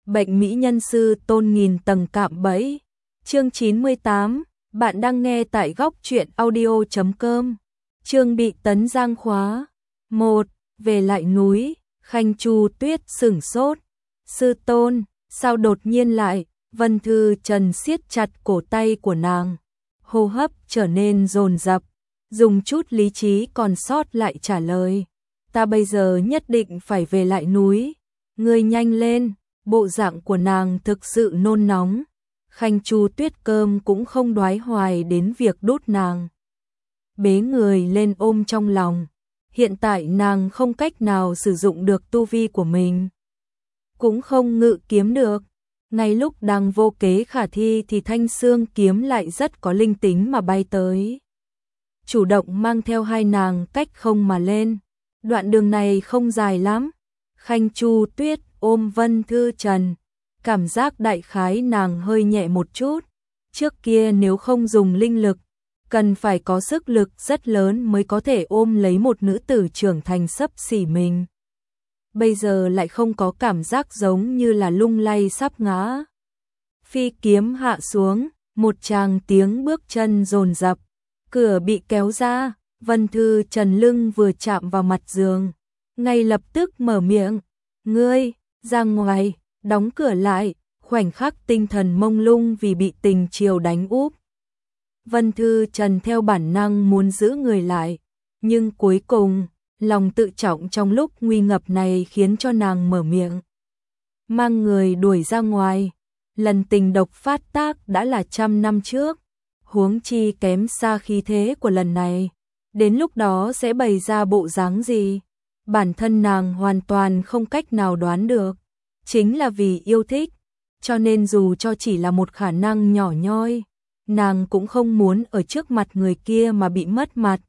Bệnh mỹ nhân sư tôn nghìn tầng cạm bẫy. Chương 98, bạn đang nghe tại góc truyện audio.com. Chương bị tấn giang khóa. 1. Về lại núi, Khanh Chu Tuyết sửng sốt. Sư tôn, sao đột nhiên lại? Vân Thư Trần siết chặt cổ tay của nàng, hô hấp trở nên dồn dập, dùng chút lý trí còn sót lại trả lời. Ta bây giờ nhất định phải về lại núi, ngươi nhanh lên. Bộ dạng của nàng thực sự nôn nóng. Khanh Chu Tuyết cơm cũng không đoái hoài đến việc đút nàng, bế người lên ôm trong lòng. Hiện tại nàng không cách nào sử dụng được tu vi của mình, cũng không ngự kiếm được. Ngay lúc đang vô kế khả thi thì thanh xương kiếm lại rất có linh tính mà bay tới, chủ động mang theo hai nàng cách không mà lên. Đoạn đường này không dài lắm. Khanh Chu Tuyết ôm Vân Thư Trần, cảm giác đại khái nàng hơi nhẹ một chút. Trước kia nếu không dùng linh lực, cần phải có sức lực rất lớn mới có thể ôm lấy một nữ tử trưởng thành xấp xỉ mình. Bây giờ lại không có cảm giác giống như là lung lay sắp ngã. Phi kiếm hạ xuống, một tràng tiếng bước chân dồn dập, cửa bị kéo ra, Vân Thư Trần lưng vừa chạm vào mặt giường, ngay lập tức mở miệng, ngươi, ra ngoài, đóng cửa lại, khoảnh khắc tinh thần mông lung vì bị tình chiều đánh úp. Vân Thư Trần theo bản năng muốn giữ người lại, nhưng cuối cùng, lòng tự trọng trong lúc nguy ngập này khiến cho nàng mở miệng, mang người đuổi ra ngoài. Lần tình độc phát tác đã là 100 năm trước, huống chi kém xa khí thế của lần này. Đến lúc đó sẽ bày ra bộ dáng gì? Bản thân nàng hoàn toàn không cách nào đoán được. Chính là vì yêu thích, cho nên dù cho chỉ là một khả năng nhỏ nhoi, nàng cũng không muốn ở trước mặt người kia mà bị mất mặt.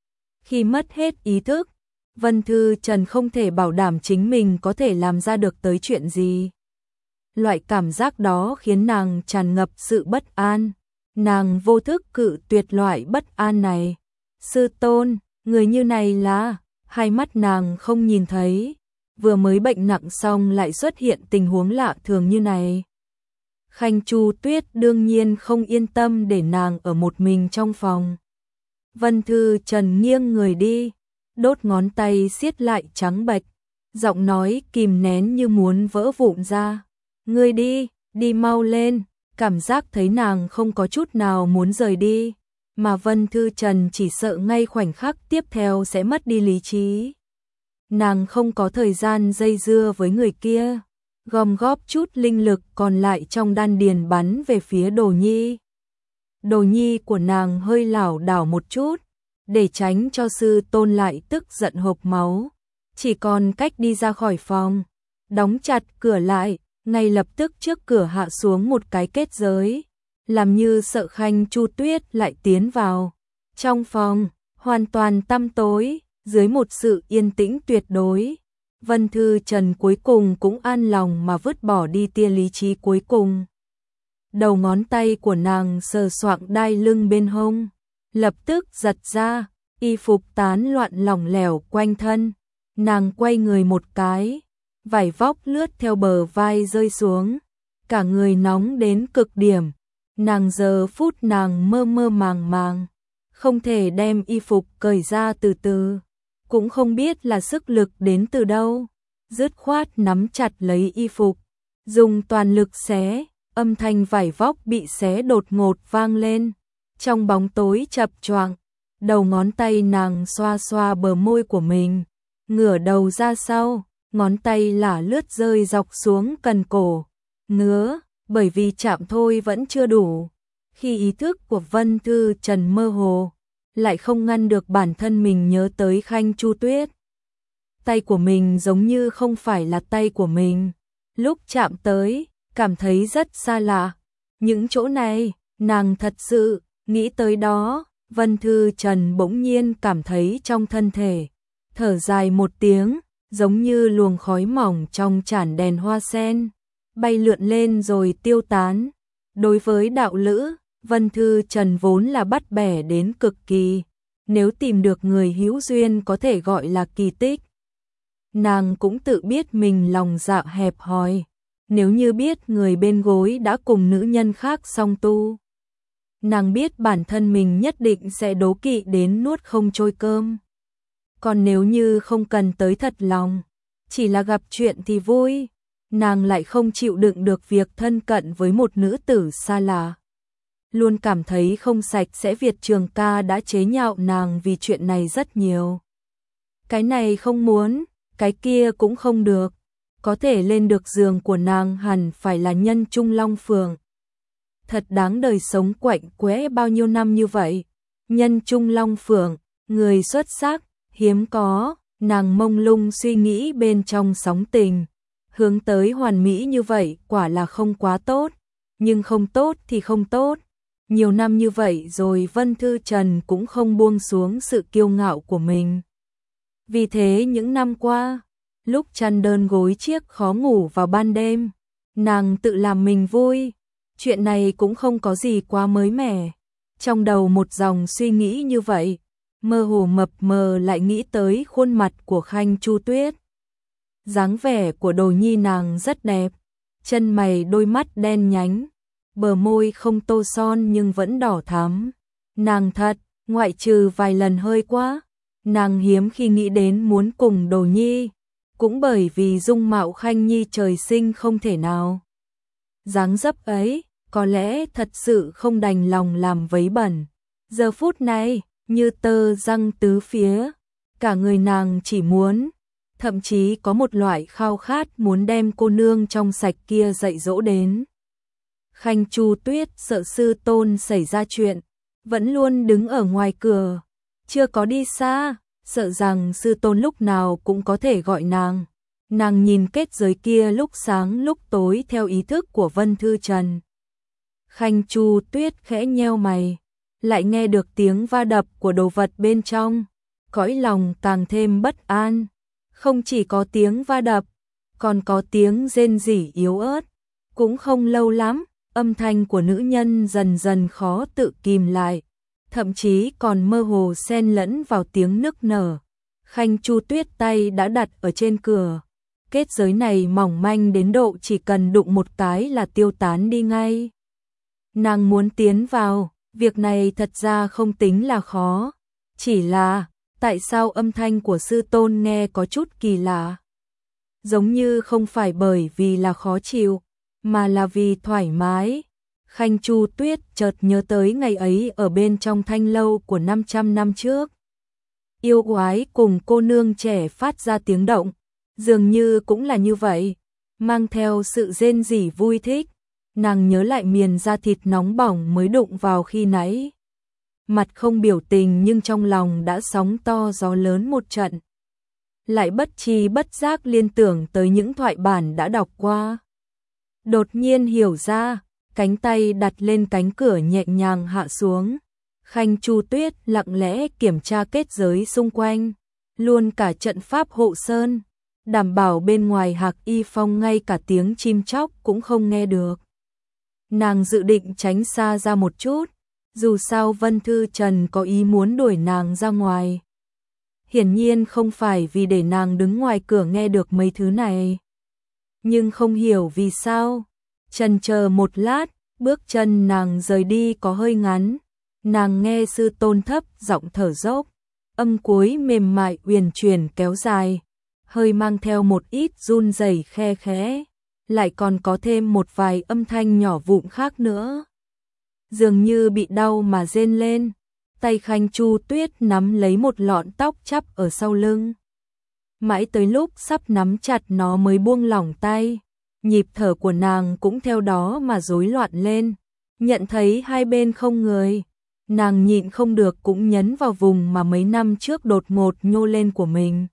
Khi mất hết ý thức, Vân Thư Trần không thể bảo đảm chính mình có thể làm ra được tới chuyện gì. Loại cảm giác đó khiến nàng tràn ngập sự bất an. Nàng vô thức cự tuyệt loại bất an này. Sư tôn, người như này là... Hai mắt nàng không nhìn thấy, vừa mới bệnh nặng xong lại xuất hiện tình huống lạ thường như này. Khanh Chu Tuyết đương nhiên không yên tâm để nàng ở một mình trong phòng. Vân Thư Trần nghiêng người đi, đốt ngón tay siết lại trắng bệch, giọng nói kìm nén như muốn vỡ vụn ra. Ngươi đi, đi mau lên. Cảm giác thấy nàng không có chút nào muốn rời đi, mà Vân Thư Trần chỉ sợ ngay khoảnh khắc tiếp theo sẽ mất đi lý trí. Nàng không có thời gian dây dưa với người kia, gom góp chút linh lực còn lại trong đan điền bắn về phía Đồ Nhi. Đồ Nhi của nàng hơi lảo đảo một chút, để tránh cho sư tôn lại tức giận hộc máu. Chỉ còn cách đi ra khỏi phòng, đóng chặt cửa lại, ngay lập tức trước cửa hạ xuống một cái kết giới, làm như sợ Khanh Chu Tuyết lại tiến vào. Trong phòng, hoàn toàn tăm tối, dưới một sự yên tĩnh tuyệt đối. Vân Thư Trần cuối cùng cũng an lòng mà vứt bỏ đi tia lý trí cuối cùng. Đầu ngón tay của nàng sờ soạng đai lưng bên hông, lập tức giật ra, y phục tán loạn lỏng lẻo quanh thân. Nàng quay người một cái, vải vóc lướt theo bờ vai rơi xuống, cả người nóng đến cực điểm. Nàng giờ phút nàng mơ mơ màng màng, không thể đem y phục cởi ra từ từ, cũng không biết là sức lực đến từ đâu, dứt khoát nắm chặt lấy y phục, dùng toàn lực xé, âm thanh vải vóc bị xé đột ngột vang lên, trong bóng tối chập choạng, đầu ngón tay nàng xoa xoa bờ môi của mình, ngửa đầu ra sau, ngón tay lả lướt rơi dọc xuống cần cổ, ngứa. Bởi vì chạm thôi vẫn chưa đủ. Khi ý thức của Vân Thư Trần mơ hồ, lại không ngăn được bản thân mình nhớ tới Khanh Chu Tuyết. Tay của mình giống như không phải là tay của mình. Lúc chạm tới, cảm thấy rất xa lạ. Những chỗ này, nàng thật sự nghĩ tới đó. Vân Thư Trần bỗng nhiên cảm thấy trong thân thể, thở dài một tiếng, giống như luồng khói mỏng trong chản đèn hoa sen, bay lượn lên rồi tiêu tán. Đối với đạo lữ, Vân Thư Trần vốn là bắt bẻ đến cực kỳ, nếu tìm được người hữu duyên có thể gọi là kỳ tích. Nàng cũng tự biết mình lòng dạ hẹp hòi, Nếu như biết người bên gối đã cùng nữ nhân khác song tu, nàng biết bản thân mình nhất định sẽ đố kỵ đến nuốt không trôi cơm. Còn nếu như không cần tới thật lòng, chỉ là gặp chuyện thì vui, nàng lại không chịu đựng được việc thân cận với một nữ tử xa lạ. Luôn cảm thấy không sạch sẽ. Việt Trường ca đã chế nhạo nàng vì chuyện này rất nhiều. Cái này không muốn, cái kia cũng không được. Có thể lên được giường của nàng hẳn phải là nhân trung long phượng. Thật đáng đời sống quạnh quẽ bao nhiêu năm như vậy. Nhân trung long phượng, người xuất sắc, hiếm có, nàng mông lung suy nghĩ bên trong sóng tình. Hướng tới hoàn mỹ như vậy quả là không quá tốt, nhưng không tốt thì không tốt. Nhiều năm như vậy rồi Vân Thư Trần cũng không buông xuống sự kiêu ngạo của mình. Vì thế những năm qua, lúc chăn đơn gối chiếc khó ngủ vào ban đêm, nàng tự làm mình vui. Chuyện này cũng không có gì quá mới mẻ. Trong đầu một dòng suy nghĩ như vậy, mơ hồ mập mờ lại nghĩ tới khuôn mặt của Khanh Chu Tuyết. Dáng vẻ của Đồ Nhi nàng rất đẹp, chân mày đôi mắt đen nhánh, bờ môi không tô son nhưng vẫn đỏ thắm. Nàng thật, ngoại trừ vài lần hơi quá, nàng hiếm khi nghĩ đến muốn cùng Đồ Nhi, cũng bởi vì dung mạo Khanh Nhi trời sinh không thể nào. Dáng dấp ấy, có lẽ thật sự không đành lòng làm vấy bẩn. Giờ phút này, như tơ răng tứ phía, cả người nàng chỉ muốn, thậm chí có một loại khao khát muốn đem cô nương trong sạch kia dạy dỗ đến. Khanh Chu Tuyết sợ sư tôn xảy ra chuyện, vẫn luôn đứng ở ngoài cửa, chưa có đi xa, sợ rằng sư tôn lúc nào cũng có thể gọi nàng. Nàng nhìn kết giới kia lúc sáng lúc tối theo ý thức của Vân Thư Trần. Khanh Chu Tuyết khẽ nheo mày, lại nghe được tiếng va đập của đồ vật bên trong, cõi lòng càng thêm bất an. Không chỉ có tiếng va đập, còn có tiếng rên rỉ yếu ớt. Cũng không lâu lắm, âm thanh của nữ nhân dần dần khó tự kìm lại, thậm chí còn mơ hồ xen lẫn vào tiếng nức nở. Khanh Chu Tuyết tay đã đặt ở trên cửa. Kết giới này mỏng manh đến độ chỉ cần đụng một cái là tiêu tán đi ngay. Nàng muốn tiến vào, việc này thật ra không tính là khó. Chỉ là, tại sao âm thanh của sư tôn nghe có chút kỳ lạ? Giống như không phải bởi vì là khó chịu, mà là vì thoải mái. Khanh Chu Tuyết chợt nhớ tới ngày ấy ở bên trong thanh lâu của 500 năm trước. Yêu quái cùng cô nương trẻ phát ra tiếng động, dường như cũng là như vậy, mang theo sự rên rỉ vui thích. Nàng nhớ lại miền da thịt nóng bỏng mới đụng vào khi nãy. Mặt không biểu tình nhưng trong lòng đã sóng to gió lớn một trận. Lại bất tri bất giác liên tưởng tới những thoại bản đã đọc qua. Đột nhiên hiểu ra, cánh tay đặt lên cánh cửa nhẹ nhàng hạ xuống. Khanh Chu Tuyết lặng lẽ kiểm tra kết giới xung quanh, luôn cả trận pháp hộ sơn, đảm bảo bên ngoài Hạc Y Phong ngay cả tiếng chim chóc cũng không nghe được. Nàng dự định tránh xa ra một chút, dù sao Vân Thư Trần có ý muốn đuổi nàng ra ngoài. Hiển nhiên không phải vì để nàng đứng ngoài cửa nghe được mấy thứ này. Nhưng không hiểu vì sao, chần chờ một lát, bước chân nàng rời đi có hơi ngắn. Nàng nghe sư tôn thấp giọng thở dốc, âm cuối mềm mại uyển chuyển kéo dài, hơi mang theo một ít run rẩy khe khẽ, lại còn có thêm một vài âm thanh nhỏ vụn khác nữa. Dường như bị đau mà rên lên, tay Khanh Chu Tuyết nắm lấy một lọn tóc chắp ở sau lưng. Mãi tới lúc sắp nắm chặt nó mới buông lỏng tay, nhịp thở của nàng cũng theo đó mà rối loạn lên. Nhận thấy hai bên không người, nàng nhịn không được cũng nhấn vào vùng mà mấy năm trước đột ngột nhô lên của mình.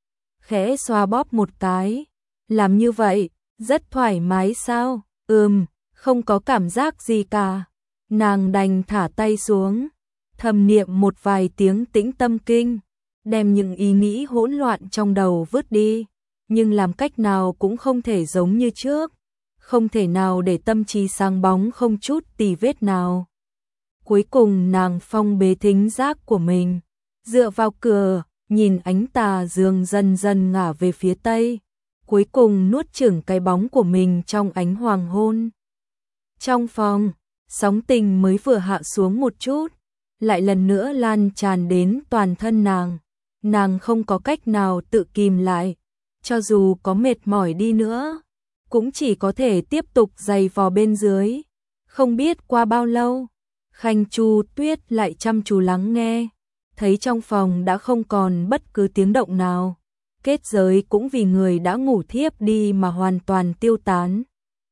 Khẽ xoa bóp một cái, làm như vậy, rất thoải mái sao? Không có cảm giác gì cả. Nàng đành thả tay xuống, thầm niệm một vài tiếng tĩnh tâm kinh, đem những ý nghĩ hỗn loạn trong đầu vứt đi, nhưng làm cách nào cũng không thể giống như trước, không thể nào để tâm trí sáng bóng không chút tì vết nào. Cuối cùng nàng phong bế thính giác của mình, dựa vào cửa, nhìn ánh tà dương dần dần ngả về phía tây. cuối cùng nuốt chửng cái bóng của mình trong ánh hoàng hôn. Trong phòng, sóng tình mới vừa hạ xuống một chút, lại lần nữa lan tràn đến toàn thân nàng. Nàng không có cách nào tự kìm lại, cho dù có mệt mỏi đi nữa, cũng chỉ có thể tiếp tục giày vò bên dưới. Không biết qua bao lâu, Khanh Chu Tuyết lại chăm chú lắng nghe, thấy trong phòng đã không còn bất cứ tiếng động nào. Kết giới cũng vì người đã ngủ thiếp đi mà hoàn toàn tiêu tán.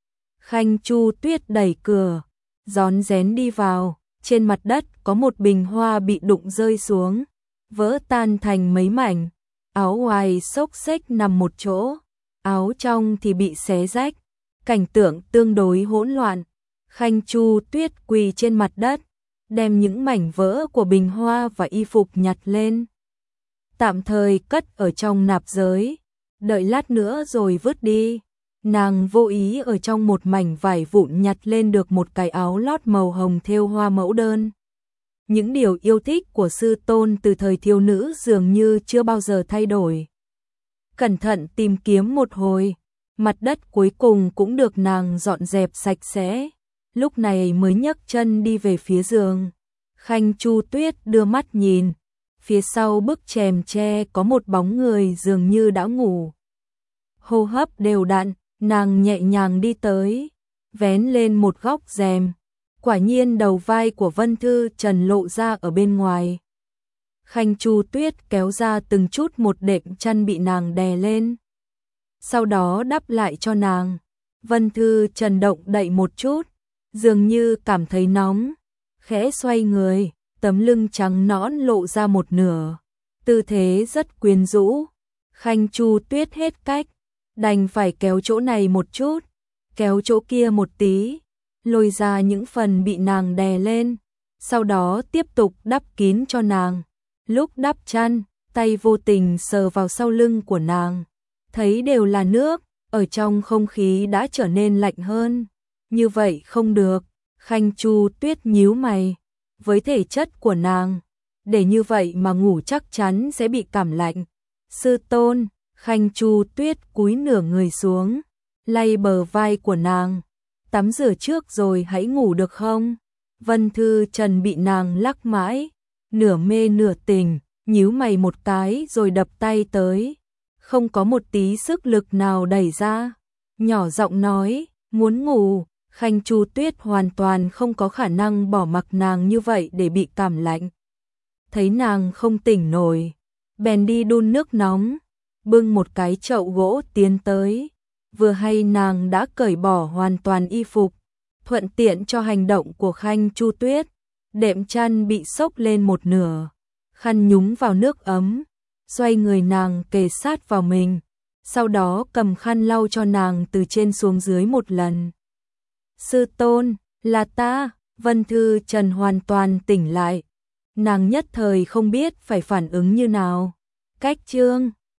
Khanh Chu Tuyết đẩy cửa, rón rén đi vào, trên mặt đất có một bình hoa bị đụng rơi xuống, vỡ tan thành mấy mảnh. Áo ngoài xốc xếch nằm một chỗ, áo trong thì bị xé rách, cảnh tượng tương đối hỗn loạn. Khanh Chu Tuyết quỳ trên mặt đất, đem những mảnh vỡ của bình hoa và y phục nhặt lên, tạm thời cất ở trong nạp giới, đợi lát nữa rồi vứt đi. Nàng vô ý ở trong một mảnh vải vụn nhặt lên được một cái áo lót màu hồng thêu hoa mẫu đơn. Những điều yêu thích của sư tôn từ thời thiếu nữ dường như chưa bao giờ thay đổi. Cẩn thận tìm kiếm một hồi, mặt đất cuối cùng cũng được nàng dọn dẹp sạch sẽ, lúc này mới nhấc chân đi về phía giường. Khanh Chu Tuyết đưa mắt nhìn, phía sau bức chèm tre có một bóng người dường như đã ngủ. Hô hấp đều đặn, nàng nhẹ nhàng đi tới, vén lên một góc rèm. Quả nhiên đầu vai của Vân Thư Trần lộ ra ở bên ngoài. Khanh Chu Tuyết kéo ra từng chút một đệm chăn bị nàng đè lên, sau đó đắp lại cho nàng. Vân Thư Trần động đậy một chút, dường như cảm thấy nóng, khẽ xoay người, tấm lưng trắng nõn lộ ra một nửa, tư thế rất quyến rũ. Khanh Chu Tuyết hết cách, đành phải kéo chỗ này một chút, kéo chỗ kia một tí, lôi ra những phần bị nàng đè lên, sau đó tiếp tục đắp kín cho nàng. Lúc đắp chăn, tay vô tình sờ vào sau lưng của nàng, thấy đều là nước, ở trong không khí đã trở nên lạnh hơn. Như vậy không được, Khanh Chu Tuyết nhíu mày, với thể chất của nàng, để như vậy mà ngủ chắc chắn sẽ bị cảm lạnh. Sư tôn, Khanh Chu Tuyết cúi nửa người xuống, lay bờ vai của nàng. Tắm rửa trước rồi hãy ngủ được không? Vân Thư Trần bị nàng lắc mãi, nửa mê nửa tỉnh, nhíu mày một cái rồi đập tay tới, không có một tí sức lực nào đẩy ra, nhỏ giọng nói, muốn ngủ. Khanh Chu Tuyết hoàn toàn không có khả năng bỏ mặc nàng như vậy để bị cảm lạnh. Thấy nàng không tỉnh nổi, bèn đi đun nước nóng, bưng một cái chậu gỗ tiến tới. Vừa hay nàng đã cởi bỏ hoàn toàn y phục, thuận tiện cho hành động của Khanh Chu Tuyết. Đệm chăn bị xốc lên một nửa, khăn nhúng vào nước ấm, xoay người nàng kề sát vào mình, sau đó cầm khăn lau cho nàng từ trên xuống dưới một lần. Sư tôn, là ta. Vân Thư Trần hoàn toàn tỉnh lại, nàng nhất thời không biết phải phản ứng như nào. Cách chương